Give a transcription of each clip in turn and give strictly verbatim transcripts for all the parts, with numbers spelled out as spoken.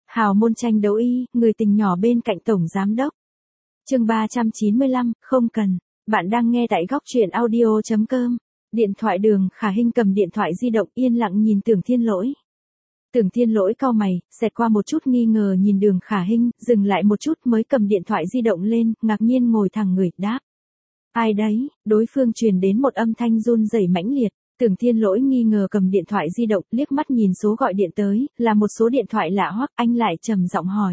Hào môn tranh đấu y, người tình nhỏ bên cạnh tổng giám đốc. Chương ba trăm chín mươi lăm, không cần. Bạn đang nghe tại góc truyện audio chấm com. Điện thoại Đường Khả Hinh cầm điện thoại di động yên lặng nhìn Tưởng Thiên Lỗi. Tưởng Thiên Lỗi cau mày, xẹt qua một chút nghi ngờ nhìn Đường Khả Hinh, dừng lại một chút mới cầm điện thoại di động lên, ngạc nhiên ngồi thẳng người, đáp. Ai đấy? Đối phương truyền đến một âm thanh run rẩy mãnh liệt. Tưởng Thiên Lỗi nghi ngờ cầm điện thoại di động, liếc mắt nhìn số gọi điện tới, là một số điện thoại lạ hoắc, anh lại trầm giọng hỏi.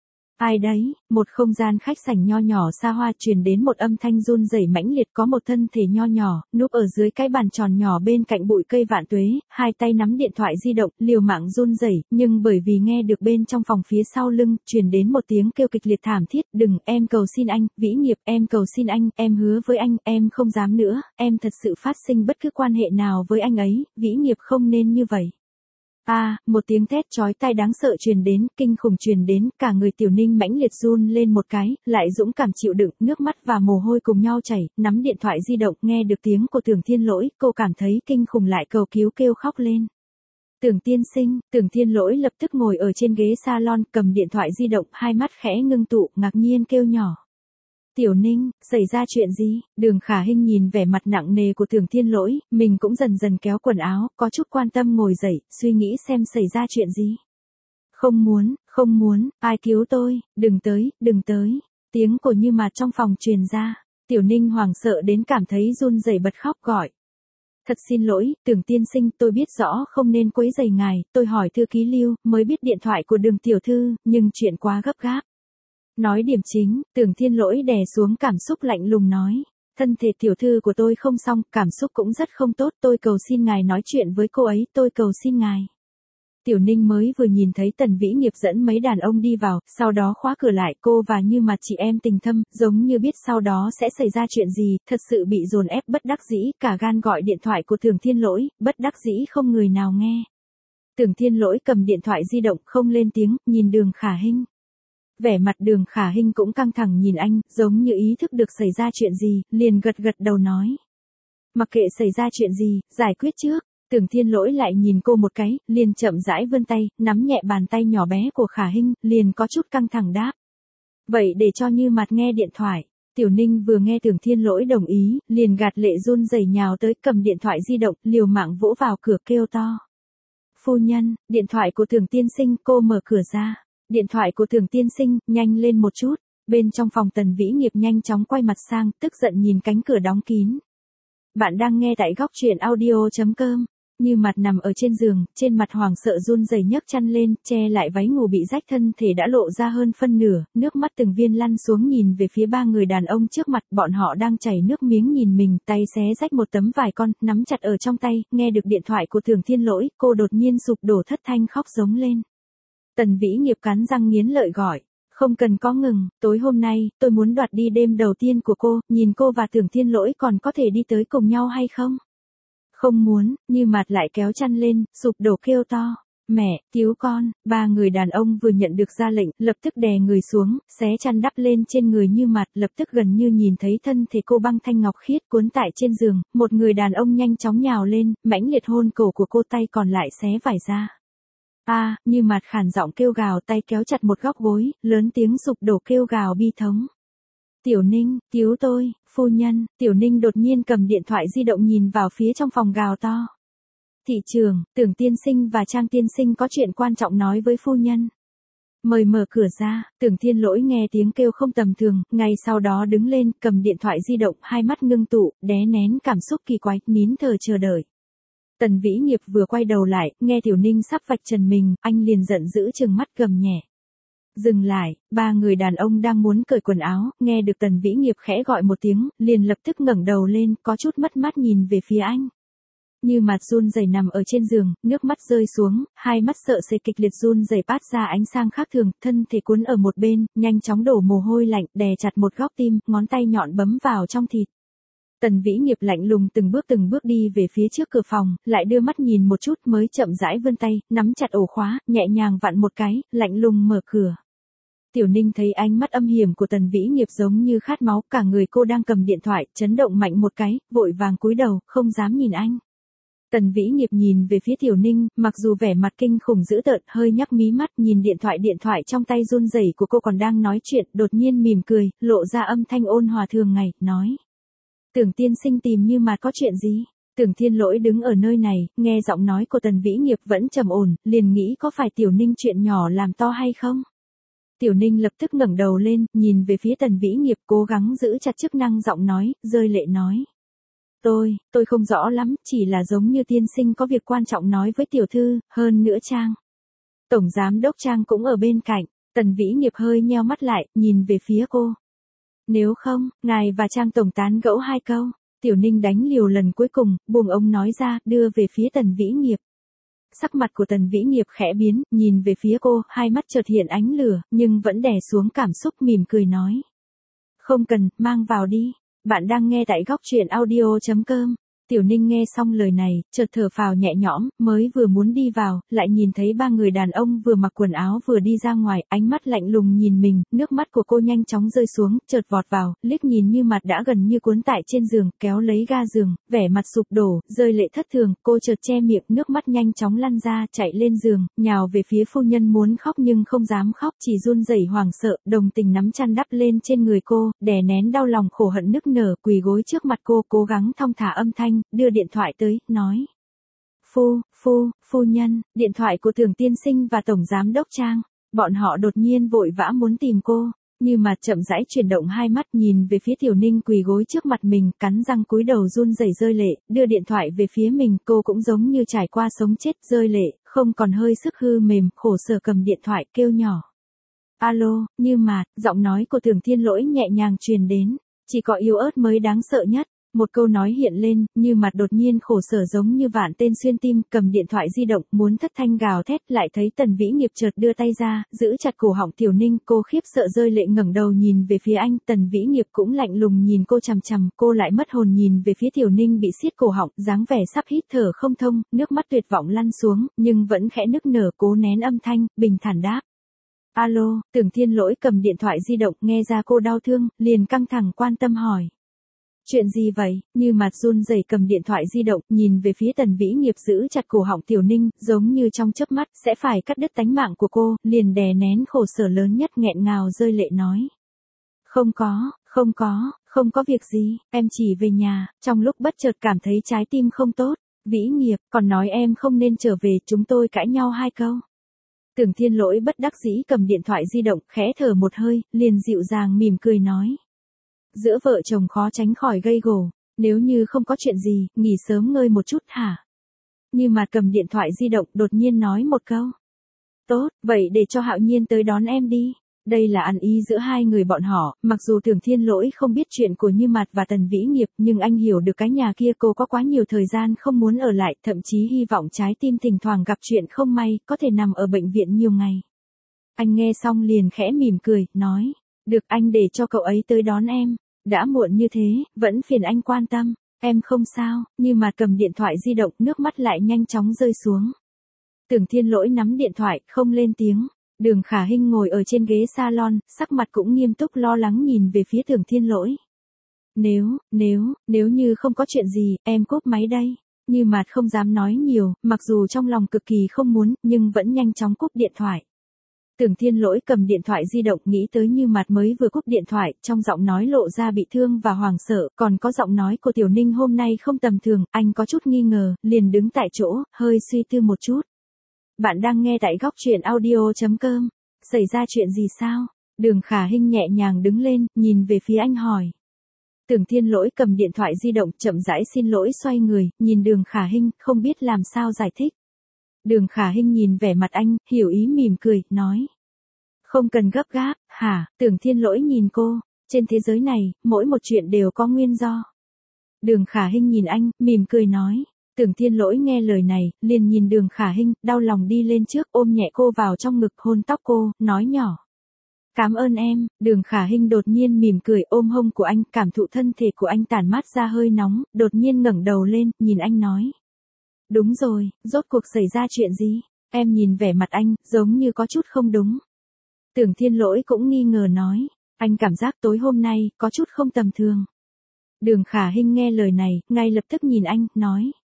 Ai đấy? Một không gian khách sảnh nho nhỏ xa hoa truyền đến một âm thanh run rẩy mãnh liệt, có một thân thể nho nhỏ, núp ở dưới cái bàn tròn nhỏ bên cạnh bụi cây vạn tuế, hai tay nắm điện thoại di động, liều mạng run rẩy, nhưng bởi vì nghe được bên trong phòng phía sau lưng, truyền đến một tiếng kêu kịch liệt thảm thiết, đừng, em cầu xin anh, Vĩ Nghiệp, em cầu xin anh, em hứa với anh, em không dám nữa, em thật sự phát sinh bất cứ quan hệ nào với anh ấy, Vĩ Nghiệp không nên như vậy. A, à, một tiếng thét chói tai đáng sợ truyền đến, kinh khủng truyền đến, cả người Tiểu Ninh mãnh liệt run lên một cái, lại dũng cảm chịu đựng, nước mắt và mồ hôi cùng nhau chảy, nắm điện thoại di động, nghe được tiếng của Tưởng Thiên Lỗi, cô cảm thấy kinh khủng lại cầu cứu kêu khóc lên. Tưởng tiên sinh, Tưởng Thiên Lỗi lập tức ngồi ở trên ghế salon, cầm điện thoại di động, hai mắt khẽ ngưng tụ, ngạc nhiên kêu nhỏ. Tiểu Ninh, xảy ra chuyện gì? Đường Khả Hinh nhìn vẻ mặt nặng nề của Tưởng Thiên Lỗi, mình cũng dần dần kéo quần áo, có chút quan tâm ngồi dậy, suy nghĩ xem xảy ra chuyện gì. Không muốn, không muốn, ai cứu tôi, đừng tới, đừng tới. Tiếng của Như Mạt trong phòng truyền ra, Tiểu Ninh hoảng sợ đến cảm thấy run rẩy bật khóc gọi. Thật xin lỗi, Tưởng tiên sinh, tôi biết rõ không nên quấy rầy ngài, tôi hỏi thư ký Lưu, mới biết điện thoại của Đường tiểu thư, nhưng chuyện quá gấp gáp. Nói điểm chính, Tưởng Thiên Lỗi đè xuống cảm xúc lạnh lùng nói. Thân thể tiểu thư của tôi không xong, cảm xúc cũng rất không tốt, tôi cầu xin ngài nói chuyện với cô ấy, tôi cầu xin ngài. Tiểu Ninh mới vừa nhìn thấy Tần Vĩ Nghiệp dẫn mấy đàn ông đi vào, sau đó khóa cửa lại, cô và Như Mạt chị em tình thâm, giống như biết sau đó sẽ xảy ra chuyện gì, thật sự bị dồn ép bất đắc dĩ, cả gan gọi điện thoại của Tưởng Thiên Lỗi, bất đắc dĩ không người nào nghe. Tưởng Thiên Lỗi cầm điện thoại di động không lên tiếng, nhìn Đường Khả Hinh. Vẻ mặt Đường Khả Hinh cũng căng thẳng nhìn anh, giống như ý thức được xảy ra chuyện gì, liền gật gật đầu nói. Mặc kệ xảy ra chuyện gì, giải quyết trước. Tưởng Thiên Lỗi lại nhìn cô một cái, liền chậm rãi vươn tay, nắm nhẹ bàn tay nhỏ bé của Khả Hinh, liền có chút căng thẳng đáp. Vậy để cho Như Mạt nghe điện thoại. Tiểu Ninh vừa nghe Tưởng Thiên Lỗi đồng ý, liền gạt lệ run rẩy nhào tới, cầm điện thoại di động, liều mạng vỗ vào cửa kêu to. Phu nhân, điện thoại của Tưởng tiên sinh, cô mở cửa ra. Điện thoại của Tưởng tiên sinh, nhanh lên một chút. Bên trong phòng Tần Vĩ Nghiệp nhanh chóng quay mặt sang, tức giận nhìn cánh cửa đóng kín. Bạn đang nghe tại góc truyện audio chấm com. Như Mạt nằm ở trên giường, trên mặt hoảng sợ run rẩy nhấc chăn lên, che lại váy ngủ bị rách, thân thể đã lộ ra hơn phân nửa, nước mắt từng viên lăn xuống nhìn về phía ba người đàn ông trước mặt, bọn họ đang chảy nước miếng nhìn mình, tay xé rách một tấm vải con, nắm chặt ở trong tay, nghe được điện thoại của Tưởng Thiên Lỗi, cô đột nhiên sụp đổ thất thanh khóc giống lên. Tần Vĩ Nghiệp cắn răng nghiến lợi gọi. Không cần có ngừng, tối hôm nay, tôi muốn đoạt đi đêm đầu tiên của cô, nhìn cô và Tưởng Thiên Lỗi còn có thể đi tới cùng nhau hay không? Không muốn, Như Mạt lại kéo chăn lên, sụp đổ kêu to. Mẹ, cứu con, ba người đàn ông vừa nhận được ra lệnh, lập tức đè người xuống, xé chăn đắp lên trên người Như Mạt, lập tức gần như nhìn thấy thân thể cô băng thanh ngọc khiết cuốn tại trên giường, một người đàn ông nhanh chóng nhào lên, mãnh liệt hôn cổ của cô, tay còn lại xé vải ra. A, à, Như Mạt khản giọng kêu gào, tay kéo chặt một góc gối, lớn tiếng sụp đổ kêu gào bi thống. Tiểu Ninh, cứu tôi, phu nhân. Tiểu Ninh đột nhiên cầm điện thoại di động nhìn vào phía trong phòng gào to. Thị trường, Tưởng tiên sinh và Trang tiên sinh có chuyện quan trọng nói với phu nhân. Mời mở cửa ra. Tưởng Thiên Lỗi nghe tiếng kêu không tầm thường, ngay sau đó đứng lên, cầm điện thoại di động, hai mắt ngưng tụ, đè nén cảm xúc kỳ quái, nín thở chờ đợi. Tần Vĩ Nghiệp vừa quay đầu lại, nghe Tiểu Ninh sắp vạch trần mình, anh liền giận dữ trừng mắt gầm nhẹ. Dừng lại, ba người đàn ông đang muốn cởi quần áo, nghe được Tần Vĩ Nghiệp khẽ gọi một tiếng, liền lập tức ngẩng đầu lên, có chút mất mát nhìn về phía anh. Như Mạt run rẩy nằm ở trên giường, nước mắt rơi xuống, hai mắt sợ sệt kịch liệt run rẩy phát ra ánh sáng khác thường, thân thể cuốn ở một bên, nhanh chóng đổ mồ hôi lạnh, đè chặt một góc tim, ngón tay nhọn bấm vào trong thịt. Tần Vĩ Nghiệp lạnh lùng từng bước từng bước đi về phía trước cửa phòng, lại đưa mắt nhìn một chút mới chậm rãi vươn tay, nắm chặt ổ khóa, nhẹ nhàng vặn một cái, lạnh lùng mở cửa. Tiểu Ninh thấy ánh mắt âm hiểm của Tần Vĩ Nghiệp giống như khát máu, cả người cô đang cầm điện thoại, chấn động mạnh một cái, vội vàng cúi đầu, không dám nhìn anh. Tần Vĩ Nghiệp nhìn về phía Tiểu Ninh, mặc dù vẻ mặt kinh khủng dữ tợn, hơi nhắc mí mắt nhìn điện thoại điện thoại trong tay run rẩy của cô còn đang nói chuyện, đột nhiên mỉm cười, lộ ra âm thanh ôn hòa thường ngày, nói. Tưởng tiên sinh tìm Như Mạt có chuyện gì? Tưởng Thiên Lỗi đứng ở nơi này, nghe giọng nói của Tần Vĩ Nghiệp vẫn trầm ổn, liền nghĩ có phải Tiểu Ninh chuyện nhỏ làm to hay không? Tiểu Ninh lập tức ngẩng đầu lên, nhìn về phía Tần Vĩ Nghiệp cố gắng giữ chặt chức năng giọng nói, rơi lệ nói. Tôi, tôi không rõ lắm, chỉ là giống như tiên sinh có việc quan trọng nói với tiểu thư, hơn nữa Trang. Tổng giám đốc Trang cũng ở bên cạnh, Tần Vĩ Nghiệp hơi nheo mắt lại, nhìn về phía cô. Nếu không, ngài và Trang tổng tán gẫu hai câu. Tiểu Ninh đánh liều lần cuối cùng, buông ông nói ra, đưa về phía Tần Vĩ Nghiệp. Sắc mặt của Tần Vĩ Nghiệp khẽ biến, nhìn về phía cô, hai mắt chợt hiện ánh lửa, nhưng vẫn đè xuống cảm xúc mỉm cười nói. Không cần, mang vào đi. Bạn đang nghe tại góc truyện audio chấm com. Tiểu Ninh nghe xong lời này, chợt thở phào nhẹ nhõm, mới vừa muốn đi vào, lại nhìn thấy ba người đàn ông vừa mặc quần áo vừa đi ra ngoài, ánh mắt lạnh lùng nhìn mình, nước mắt của cô nhanh chóng rơi xuống, chợt vọt vào, liếc nhìn Như Mạt đã gần như cuốn tại trên giường, kéo lấy ga giường, vẻ mặt sụp đổ, rơi lệ thất thường, cô chợt che miệng, nước mắt nhanh chóng lăn ra, chạy lên giường, nhào về phía phu nhân muốn khóc nhưng không dám khóc, chỉ run rẩy hoảng sợ, đồng tình nắm chăn đắp lên trên người cô, đè nén đau lòng khổ hận nức nở, quỳ gối trước mặt cô, cố gắng thong thả âm thanh, đưa điện thoại tới, nói. Phu, phu, phu nhân, điện thoại của Tưởng tiên sinh và Tổng giám đốc Trang. Bọn họ đột nhiên vội vã muốn tìm cô, Như Mạt chậm rãi chuyển động hai mắt nhìn về phía Tiểu Ninh quỳ gối trước mặt mình, cắn răng cúi đầu run rẩy rơi lệ, đưa điện thoại về phía mình, cô cũng giống như trải qua sống chết rơi lệ, không còn hơi sức hư mềm, khổ sở cầm điện thoại kêu nhỏ. Alo, Như Mạt, giọng nói của Tưởng Thiên Lỗi nhẹ nhàng truyền đến, chỉ có yếu ớt mới đáng sợ nhất. Một câu nói hiện lên, Như Mạt đột nhiên khổ sở giống như vạn tên xuyên tim, cầm điện thoại di động, muốn thất thanh gào thét, lại thấy Tần Vĩ Nghiệp chợt đưa tay ra, giữ chặt cổ họng Tiểu Ninh, cô khiếp sợ rơi lệ ngẩng đầu nhìn về phía anh, Tần Vĩ Nghiệp cũng lạnh lùng nhìn cô chằm chằm, cô lại mất hồn nhìn về phía Tiểu Ninh bị siết cổ họng, dáng vẻ sắp hít thở không thông, nước mắt tuyệt vọng lăn xuống, nhưng vẫn khẽ nức nở, cố nén âm thanh, bình thản đáp. Alo, Tưởng Thiên Lỗi cầm điện thoại di động, nghe ra cô đau thương, liền căng thẳng quan tâm hỏi. Chuyện gì vậy? Như Mạt run rẩy cầm điện thoại di động, nhìn về phía Tần Vĩ Nghiệp giữ chặt cổ họng Tiểu Ninh, giống như trong chớp mắt, sẽ phải cắt đứt tánh mạng của cô, liền đè nén khổ sở lớn nhất nghẹn ngào rơi lệ nói. Không có, không có, không có việc gì, em chỉ về nhà, trong lúc bất chợt cảm thấy trái tim không tốt, Vĩ Nghiệp, còn nói em không nên trở về, chúng tôi cãi nhau hai câu. Tưởng Thiên Lỗi bất đắc dĩ cầm điện thoại di động, khẽ thở một hơi, liền dịu dàng mỉm cười nói. Giữa vợ chồng khó tránh khỏi gây gổ, nếu như không có chuyện gì, nghỉ sớm ngơi một chút hả? Như Mạt cầm điện thoại di động đột nhiên nói một câu. Tốt, vậy để cho Hạo Nhiên tới đón em đi. Đây là ăn ý giữa hai người bọn họ, mặc dù Tưởng Thiên Lỗi không biết chuyện của Như Mạt và Tần Vĩ Nghiệp, nhưng anh hiểu được cái nhà kia cô có quá nhiều thời gian không muốn ở lại, thậm chí hy vọng trái tim thỉnh thoảng gặp chuyện không may, có thể nằm ở bệnh viện nhiều ngày. Anh nghe xong liền khẽ mỉm cười, nói, được anh để cho cậu ấy tới đón em. Đã muộn như thế, vẫn phiền anh quan tâm, em không sao, Như Mạt cầm điện thoại di động, nước mắt lại nhanh chóng rơi xuống. Tưởng Thiên Lỗi nắm điện thoại, không lên tiếng, Đường Khả Hinh ngồi ở trên ghế salon, sắc mặt cũng nghiêm túc lo lắng nhìn về phía Tưởng Thiên Lỗi. Nếu, nếu, nếu như không có chuyện gì, em cúp máy đây. Như Mạt không dám nói nhiều, mặc dù trong lòng cực kỳ không muốn, nhưng vẫn nhanh chóng cúp điện thoại. Tưởng Thiên Lỗi cầm điện thoại di động nghĩ tới Như Mạt mới vừa cúp điện thoại, trong giọng nói lộ ra bị thương và hoảng sợ, còn có giọng nói của Tiểu Ninh hôm nay không tầm thường, anh có chút nghi ngờ, liền đứng tại chỗ, hơi suy tư một chút. Bạn đang nghe tại góc truyện audio chấm com. Xảy ra chuyện gì sao? Đường Khả Hinh nhẹ nhàng đứng lên, nhìn về phía anh hỏi. Tưởng Thiên Lỗi cầm điện thoại di động, chậm rãi xin lỗi xoay người, nhìn Đường Khả Hinh, không biết làm sao giải thích. Đường Khả Hinh nhìn vẻ mặt anh, hiểu ý mỉm cười, nói. Không cần gấp gáp, hả? Tưởng Thiên Lỗi nhìn cô, trên thế giới này, mỗi một chuyện đều có nguyên do. Đường Khả Hinh nhìn anh, mỉm cười nói. Tưởng Thiên Lỗi nghe lời này, liền nhìn Đường Khả Hinh, đau lòng đi lên trước, ôm nhẹ cô vào trong ngực, hôn tóc cô, nói nhỏ. Cảm ơn em. Đường Khả Hinh đột nhiên mỉm cười, ôm hông của anh, cảm thụ thân thể của anh tản mát ra hơi nóng, đột nhiên ngẩng đầu lên, nhìn anh nói. Đúng rồi, rốt cuộc xảy ra chuyện gì? Em nhìn vẻ mặt anh, giống như có chút không đúng. Tưởng Thiên Lỗi cũng nghi ngờ nói, anh cảm giác tối hôm nay, có chút không tầm thường. Đường Khả Hinh nghe lời này, ngay lập tức nhìn anh, nói.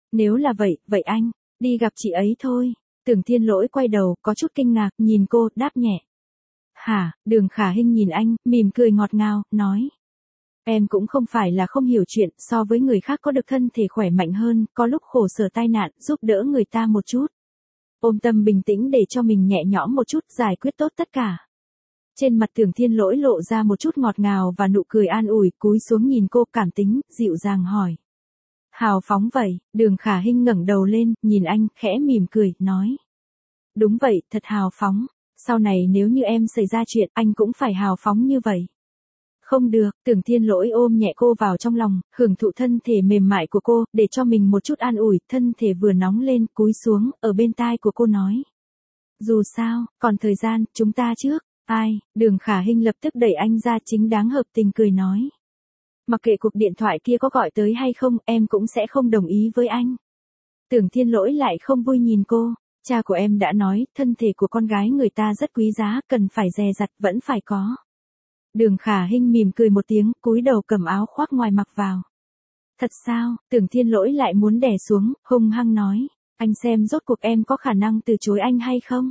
Nếu là vậy, vậy anh, đi gặp chị ấy thôi. Tưởng Thiên Lỗi quay đầu, có chút kinh ngạc, nhìn cô, đáp nhẹ. Hả, Đường Khả Hinh nhìn anh, mỉm cười ngọt ngào, nói. Em cũng không phải là không hiểu chuyện, so với người khác có được thân thể khỏe mạnh hơn, có lúc khổ sở tai nạn, giúp đỡ người ta một chút. Ôm tâm bình tĩnh để cho mình nhẹ nhõm một chút, giải quyết tốt tất cả. Trên mặt Tưởng Thiên Lỗi lộ ra một chút ngọt ngào và nụ cười an ủi, cúi xuống nhìn cô cảm tính, dịu dàng hỏi. Hào phóng vậy, Đường Khả Hinh ngẩng đầu lên, nhìn anh, khẽ mỉm cười, nói. Đúng vậy, thật hào phóng. Sau này nếu như em xảy ra chuyện, anh cũng phải hào phóng như vậy. Không được, Tưởng Thiên Lỗi ôm nhẹ cô vào trong lòng, hưởng thụ thân thể mềm mại của cô, để cho mình một chút an ủi, thân thể vừa nóng lên, cúi xuống, ở bên tai của cô nói. Dù sao, còn thời gian, chúng ta trước. Ai, Đường Khả Hinh lập tức đẩy anh ra, chính đáng hợp tình cười nói. Mặc kệ cuộc điện thoại kia có gọi tới hay không, em cũng sẽ không đồng ý với anh. Tưởng Thiên Lỗi lại không vui nhìn cô. Cha của em đã nói, thân thể của con gái người ta rất quý giá, cần phải dè dặt, vẫn phải có. Đường Khả Hinh mỉm cười một tiếng, cúi đầu cầm áo khoác ngoài mặc vào. Thật sao, Tưởng Thiên Lỗi lại muốn đè xuống, hung hăng nói. Anh xem rốt cuộc em có khả năng từ chối anh hay không?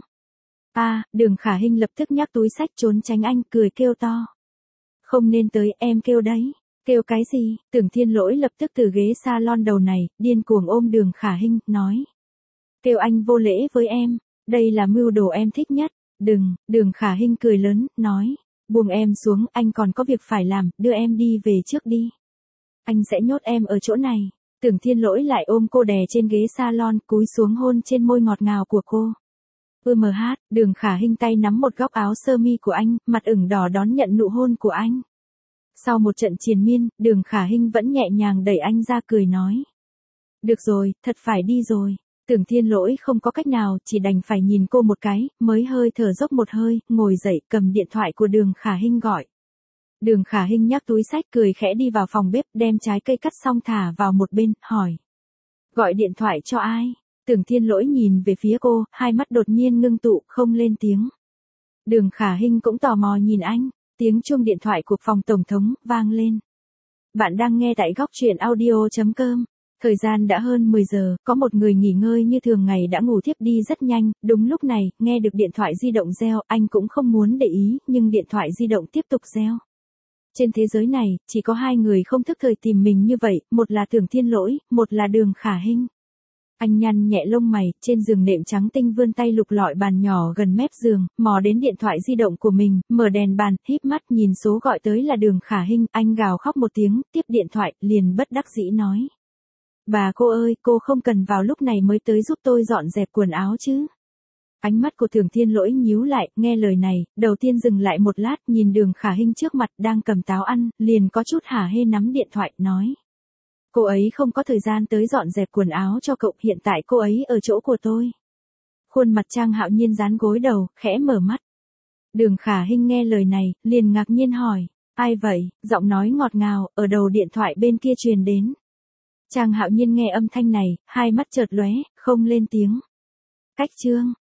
À, Đường Khả Hinh lập tức nhắc túi xách trốn tránh anh, cười kêu to. Không nên tới, em kêu đấy. Kêu cái gì? Tưởng Thiên Lỗi lập tức từ ghế salon đầu này, điên cuồng ôm Đường Khả Hinh, nói. Kêu anh vô lễ với em, đây là mưu đồ em thích nhất. Đừng, Đường Khả Hinh cười lớn, nói. Buông em xuống, anh còn có việc phải làm, đưa em đi về trước đi. Anh sẽ nhốt em ở chỗ này. Tưởng Thiên Lỗi lại ôm cô đè trên ghế salon, cúi xuống hôn trên môi ngọt ngào của cô. Ưm hát, Đường Khả Hinh tay nắm một góc áo sơ mi của anh, mặt ửng đỏ đón nhận nụ hôn của anh. Sau một trận triền miên, Đường Khả Hinh vẫn nhẹ nhàng đẩy anh ra, cười nói. Được rồi, thật phải đi rồi. Tưởng Thiên Lỗi không có cách nào, chỉ đành phải nhìn cô một cái, mới hơi thở dốc một hơi, ngồi dậy, cầm điện thoại của Đường Khả Hinh gọi. Đường Khả Hinh nhắc túi xách, cười khẽ đi vào phòng bếp, đem trái cây cắt xong thả vào một bên, hỏi. Gọi điện thoại cho ai? Tưởng Thiên Lỗi nhìn về phía cô, hai mắt đột nhiên ngưng tụ, không lên tiếng. Đường Khả Hinh cũng tò mò nhìn anh, tiếng chuông điện thoại của phòng tổng thống, vang lên. Bạn đang nghe tại góc truyện audio chấm com. Thời gian đã hơn mười giờ, có một người nghỉ ngơi như thường ngày đã ngủ thiếp đi rất nhanh, đúng lúc này, nghe được điện thoại di động reo, anh cũng không muốn để ý, nhưng điện thoại di động tiếp tục reo. Trên thế giới này, chỉ có hai người không thức thời tìm mình như vậy, một là Tưởng Thiên Lỗi, một là Đường Khả Hinh. Anh nhăn nhẹ lông mày, trên giường nệm trắng tinh vươn tay lục lọi bàn nhỏ gần mép giường, mò đến điện thoại di động của mình, mở đèn bàn, híp mắt nhìn số gọi tới là Đường Khả Hinh, anh gào khóc một tiếng, tiếp điện thoại, liền bất đắc dĩ nói. Bà cô ơi, cô không cần vào lúc này mới tới giúp tôi dọn dẹp quần áo chứ. Ánh mắt của Tưởng Thiên Lỗi nhíu lại, nghe lời này, đầu tiên dừng lại một lát, nhìn Đường Khả Hinh trước mặt đang cầm táo ăn, liền có chút hả hê nắm điện thoại, nói. Cô ấy không có thời gian tới dọn dẹp quần áo cho cậu, hiện tại cô ấy ở chỗ của tôi. Khuôn mặt Trang Hạo Nhiên dán gối đầu, khẽ mở mắt. Đường Khả Hinh nghe lời này, liền ngạc nhiên hỏi, ai vậy, giọng nói ngọt ngào, ở đầu điện thoại bên kia truyền đến. Trang Hạo Nhiên nghe âm thanh này, hai mắt chợt lóe, không lên tiếng. Cách Trương,